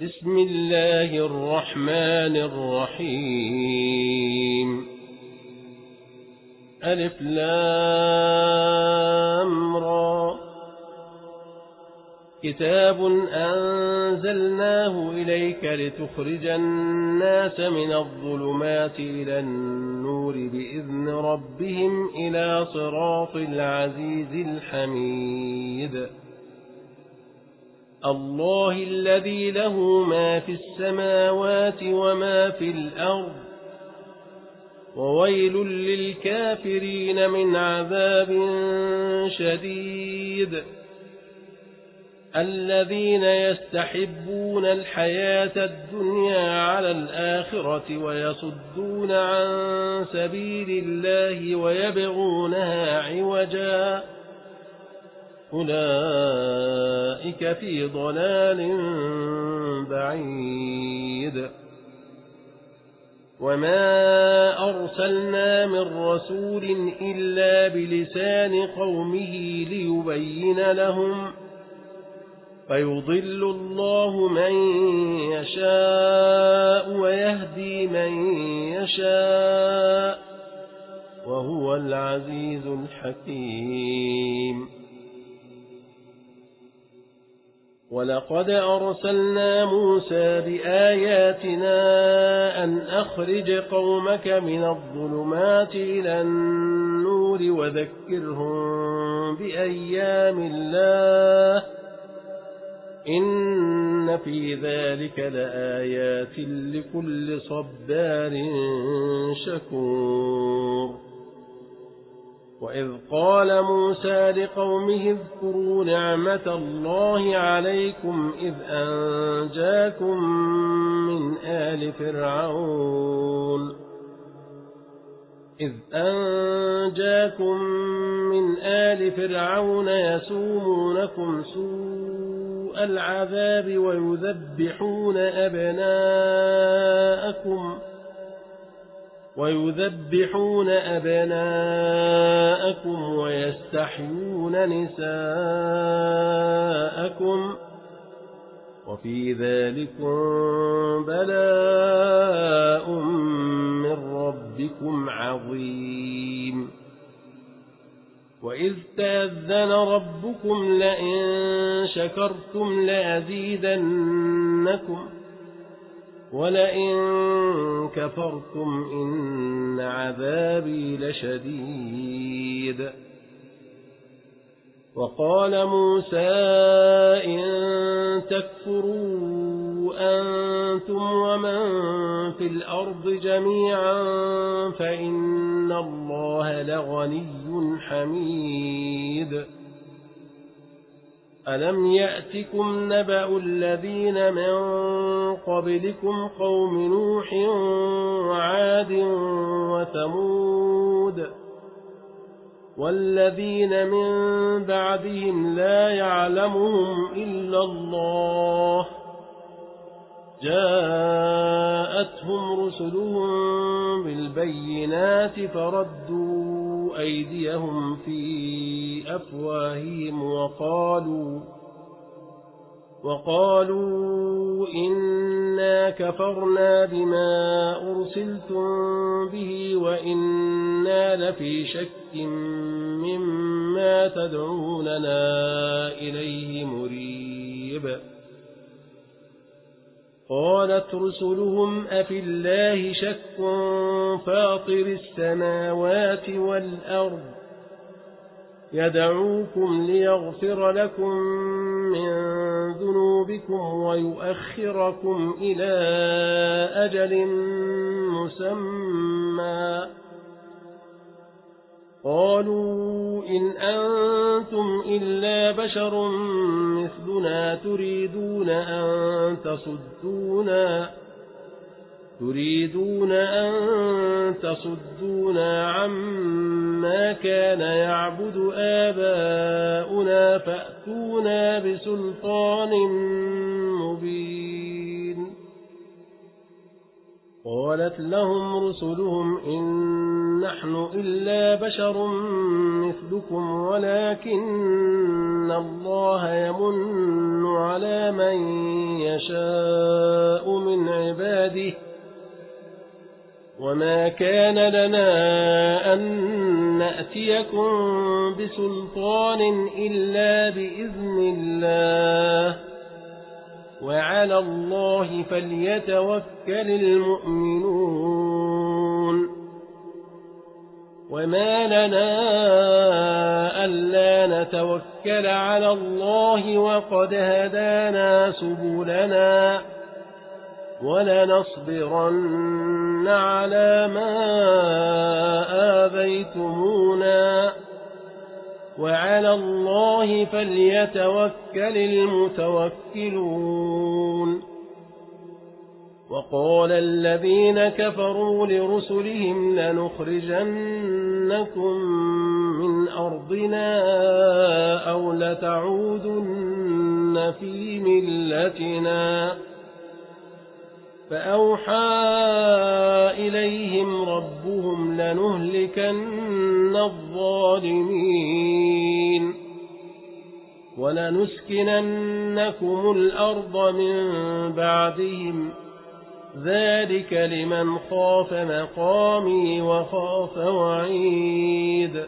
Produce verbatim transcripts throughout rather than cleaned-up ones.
بسم الله الرحمن الرحيم ألف لام را كتاب أنزلناه إليك لتخرج الناس من الظلمات إلى النور بإذن ربهم إلى صراط العزيز الحميد الله الذي له ما في السماوات وما في الأرض وويل للكافرين من عذاب شديد الذين يستحبون الحياة الدنيا على الآخرة ويصدون عن سبيل الله ويبغونها عوجا أولئك في ضلال بعيد وما أرسلنا من رسول إلا بلسان قومه ليبين لهم فيضل الله من يشاء ويهدي من يشاء وهو العزيز الحكيم ولقد أرسلنا موسى بآياتنا أن أخرج قومك من الظلمات إلى النور وذكرهم بأيام الله إن في ذلك لآيات لكل صبار شكور وإذ قال موسى لقومه اذكروا نعمة الله عليكم إذ أنجاكم من آل فرعون إذ أنجاكم من آل فرعون يسومونكم سوء العذاب ويذبحون أبناءكم ويذبحون أبناءكم ويستحيون نساءكم وفي ذلكم بلاء من ربكم عظيم وإذ تأذن ربكم لئن شكرتم لأزيدنكم ولئن كفرتم إن عذابي لشديد وقال موسى إن تكفروا أنتم ومن في الأرض جميعا فإن الله لغني حميد ألم يأتكم نبأ الذين من قبلكم قوم نوح وعاد وثمود والذين من بعدهم لا يعلمهم إلا الله جاءتهم رسلهم بالبينات فردوا أيديهم في أفواههم وقالوا وقالوا إنا كفرنا بما أرسلتم به وإنا لفي شك مما تدعوننا إليه مريب قالت رسلهم أفي الله شك فاطر السماوات والأرض يدعوكم ليغفر لكم من ذنوبكم ويؤخركم إلى أجل مسمى قالوا إن أنتم إلا بشر مثلنا تريدون أن تصدونا تريدون أن تصدونا عما كان يعبد آباؤنا فأتونا بسلطان مبين قالت لهم رسلهم إن نحن إلا بشر مثلكم ولكن الله يمن على من يشاء من عباده وما كان لنا أن نأتيكم بسلطان إلا بإذن الله وعلى الله فليتوكل المؤمنون وما لنا ألا نتوكل على الله وقد هدانا سبلنا ولنصبرن على ما آذيتمونا وعلى الله فليتوكل المتوكلون وقال الذين كفروا لرسلهم لنخرجنكم من أرضنا أو لتعودن في ملتنا فأوحى إليهم ربهم لنهلكن الظالمين ولنسكننكم الأرض من بعدهم ذلك لمن خاف مقامي وخاف وعيد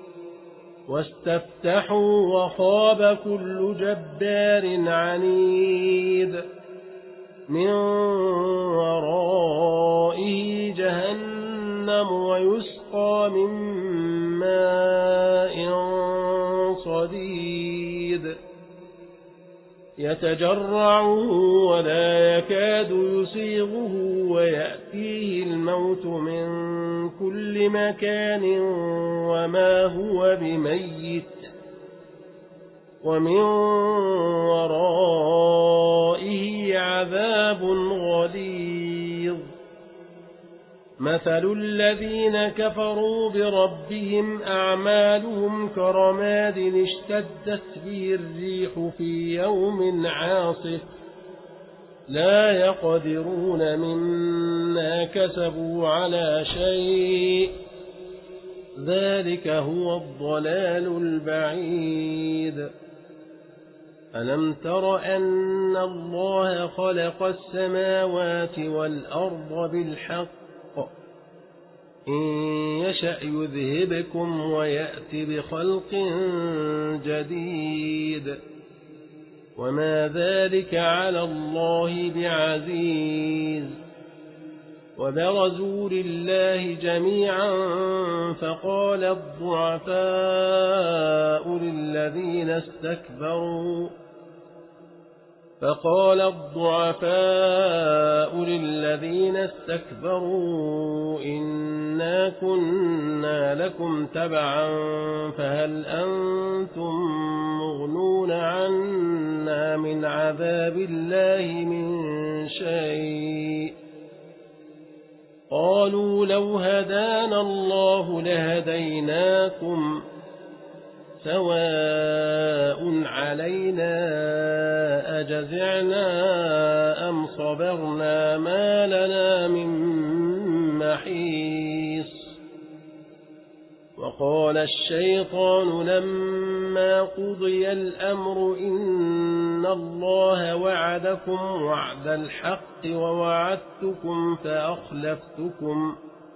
واستفتحوا وخاب كل جبار عنيد من ورائه جهنم ويسقى من ماء صديد يتجرعه ولا يكاد يسيغه ويأتيه الموت من كل مكان وما هو بميت ومن ورائه عذاب غليظ مثل الذين كفروا بربهم أعمالهم كرماد اشتدت به الريح في يوم عاصف لا يقدرون مما كسبوا على شيء ذلك هو الضلال البعيد ألم تر أن الله خلق السماوات والأرض بالحق إن يشأ يذهبكم ويأت بخلق جديد وما ذلك على الله بعزيز وبرزوا لله جميعا فقال الضعفاء للذين استكبروا فقال الضعفاء للذين استكبروا إنا كنا لكم تبعا فهل أنتم مغنون عنا من عذاب الله من شيء قالوا لو هدانا الله لهديناكم سواء علينا أجزعنا أم صبرنا ما لنا من محيص وقال الشيطان لما قضي الأمر إن الله وعدكم وعد الحق ووعدتكم فأخلفتكم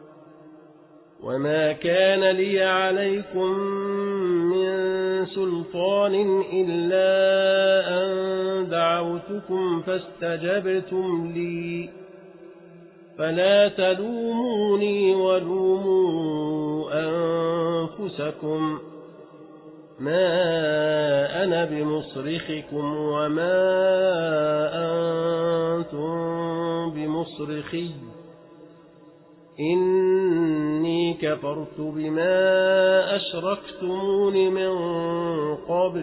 وما كان لي عليكم من سلطان إلا أن دعوتكم فاستجبتم لي فلا تلوموني ولوموا أنفسكم ما أنا بمصرخكم وما أنتم بمصرخي إني كفرت بما أشركتمون من قبل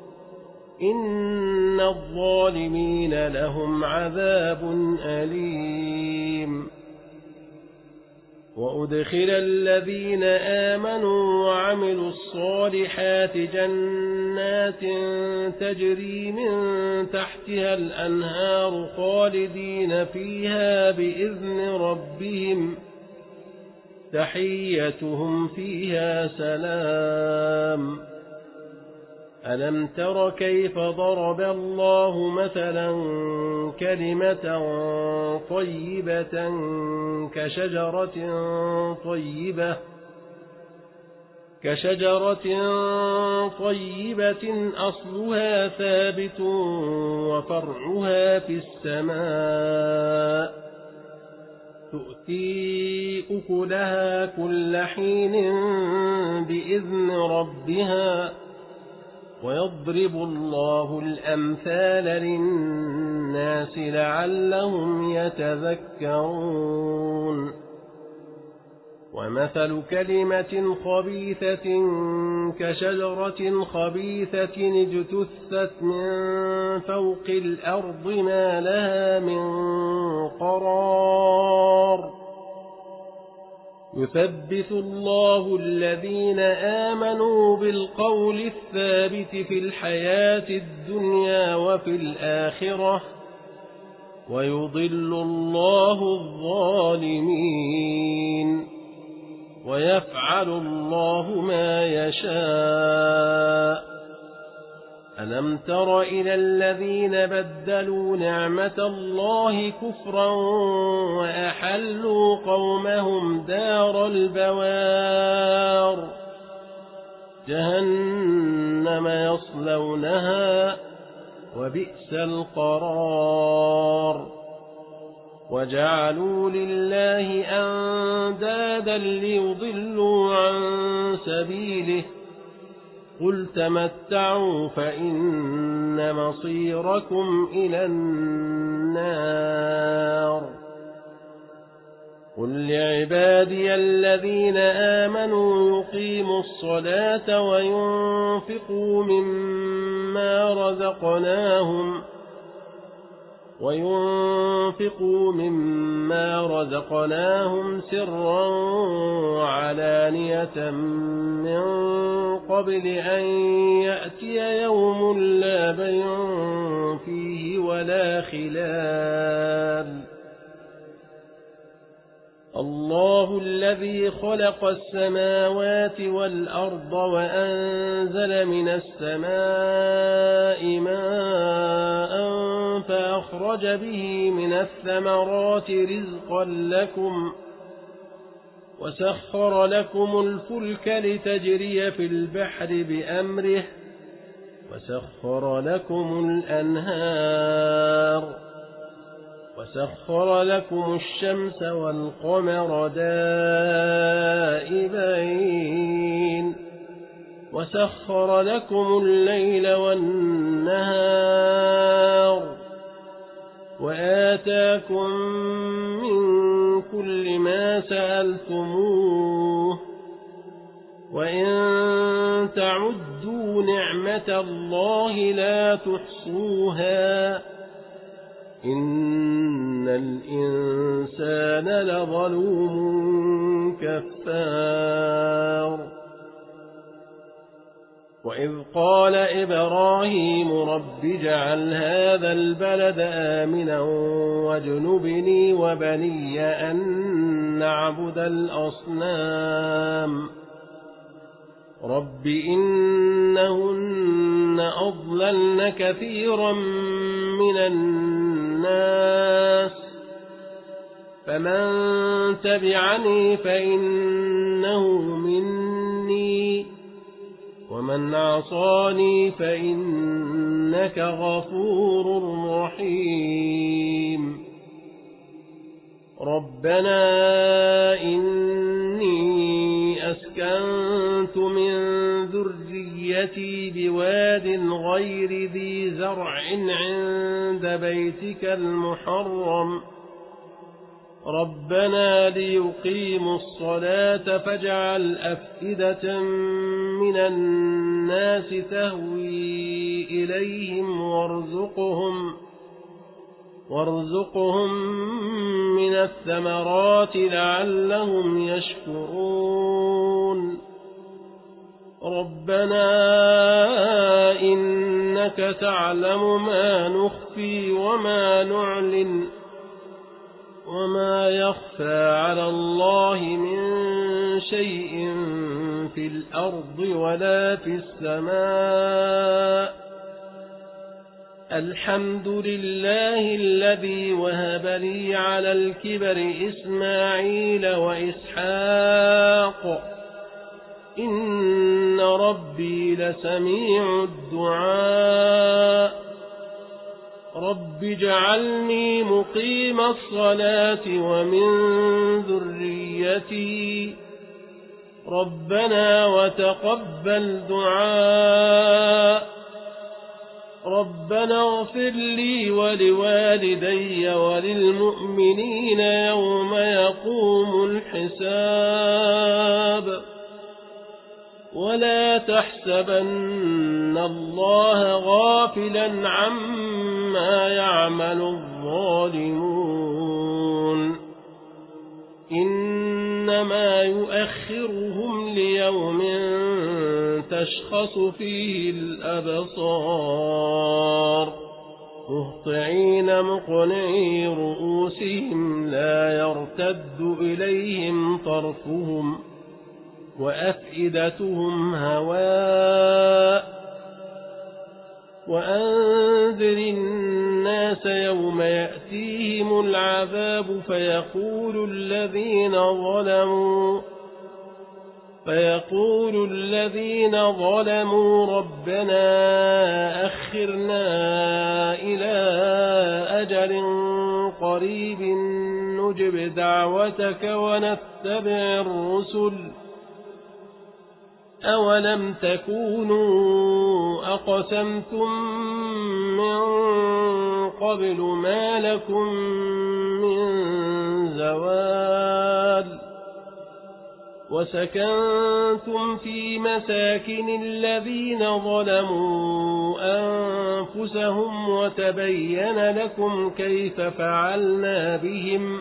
إن الظالمين لهم عذاب أليم وأدخل الذين آمنوا وعملوا الصالحات جنات تجري من تحتها الأنهار خالدين فيها بإذن ربهم تحيتهم فيها سلام. ألم تر كيف ضرب الله مثلا كلمة طيبة كشجرة طيبة كشجرة طيبة أصلها ثابت وفرعها في السماء تؤتي أكلها كل حين بإذن ربها ويضرب الله الأمثال للناس لعلهم يتذكرون. ومثل كلمة خبيثة كشجرة خبيثة اجتثت من فوق الأرض ما لها من قرار يثبت الله الذين آمنوا بالقول الثابت في الحياة الدنيا وفي الآخرة ويضل الله الظالمين ويفعل الله ما يشاء. ألم تر إلى الذين بدلوا نعمة الله كفرا وأحلوا قومهم دار البوار جهنم يصلونها وبئس القرار وجعلوا لله أندادا ليضلوا عن سبيله قل تمتعوا فإن مصيركم إلى النار. قل لعبادي الذين آمنوا يقيموا الصلاة وينفقوا مما رزقناهم وينفقوا مما رزقناهم سرا وعلانية من قبل أن يأتي يوم لا بيع فيه ولا خلال. الله الذي خلق السماوات والأرض وأنزل من السماء ماء فأخرج به من الثمرات رزقا لكم وسخر لكم الفلك لتجري في البحر بأمره وسخر لكم الأنهار وسخر لكم الشمس والقمر دائبين وسخر لكم الليل والنهار وآتاكم من كل ما سألتموه وإن تعدوا نعمة الله لا تحصوها إن الإنسان لظلوم كفار. وإذ قال إبراهيم رب اجعل هذا البلد آمنا واجنبني وبني أن نعبد الأصنام رب إنهن أضللن كثيرا من الناس فمن تبعني فإنه مني ومن عصاني فإنك غفور رحيم. ربنا إني أسكنت من ذريتي بواد غير ذي زرع عند بيتك المحرم ربنا ليقيموا الصلاة فاجعل أفئدة من الناس تهوي إليهم وارزقهم وارزقهم من الثمرات لعلهم يشكرون ربنا إنك تعلم ما نخفي وما نعلن وما يخفى على الله من شيء في الأرض ولا في السماء الحمد لله الذي وهب لي على الكبر إسماعيل وإسحاق إن ربي لسميع الدعاء رب اجعلني مقيم الصلاة ومن ذريتي ربنا وتقبل دعاء ربنا اغفر لي ولوالدي وللمؤمنين يوم يقوم الحساب ولا تحسبن الله غافلا عما يعمل الظالمون إنما يؤخرهم ليوم تشخص فيه الأبصار مهطعين مقنعي رؤوسهم لا يرتد إليهم طرفهم وأفئدتهم هواء وأنذر الناس يوم يأتيهم العذاب فيقول الذين ظلموا فيقول الذين ظلموا ربنا أخرنا إلى أجل قريب نجب دعوتك ونتبع الرسل أولم تكونوا أقسمتم من قبل ما لكم من زوال وسكنتم في مساكن الذين ظلموا أنفسهم وتبين لكم كيف فعلنا بهم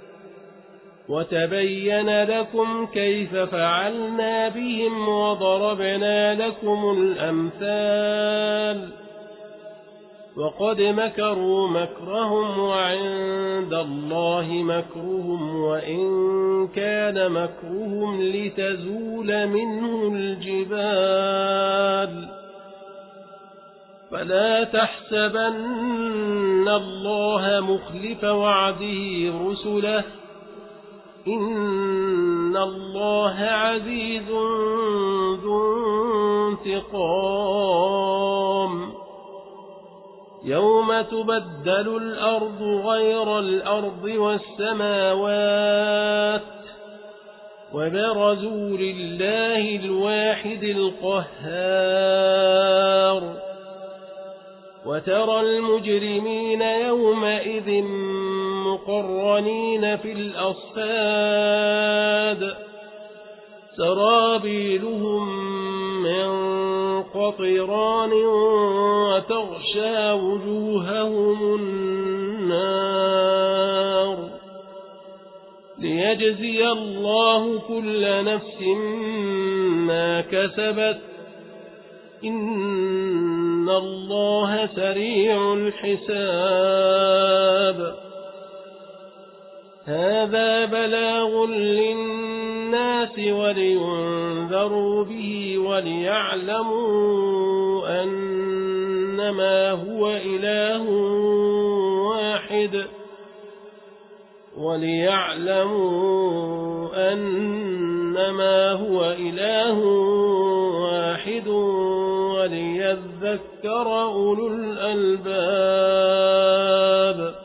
وتبين لكم كيف فعلنا بهم وضربنا لكم الأمثال وقد مكروا مكرهم وعند الله مكرهم وإن كان مكرهم لتزول منه الجبال فلا تحسبن الله مخلف وعده رسله إن الله عزيز ذو انتقام يوم تبدل الأرض غير الأرض والسماوات وبرزوا لله الواحد القهار وترى المجرمين يومئذ مقرنين في الأصفاد سرابيلهم من قطران وتغشى وجوههم النار ليجزي الله كل نفس ما كسبت إن الله سريع الحساب هذا بلاغ للناس ولينذروا به وليعلموا أنما هو إله واحد وليعلموا أنما هو إله واحد وليذكر أولو الألباب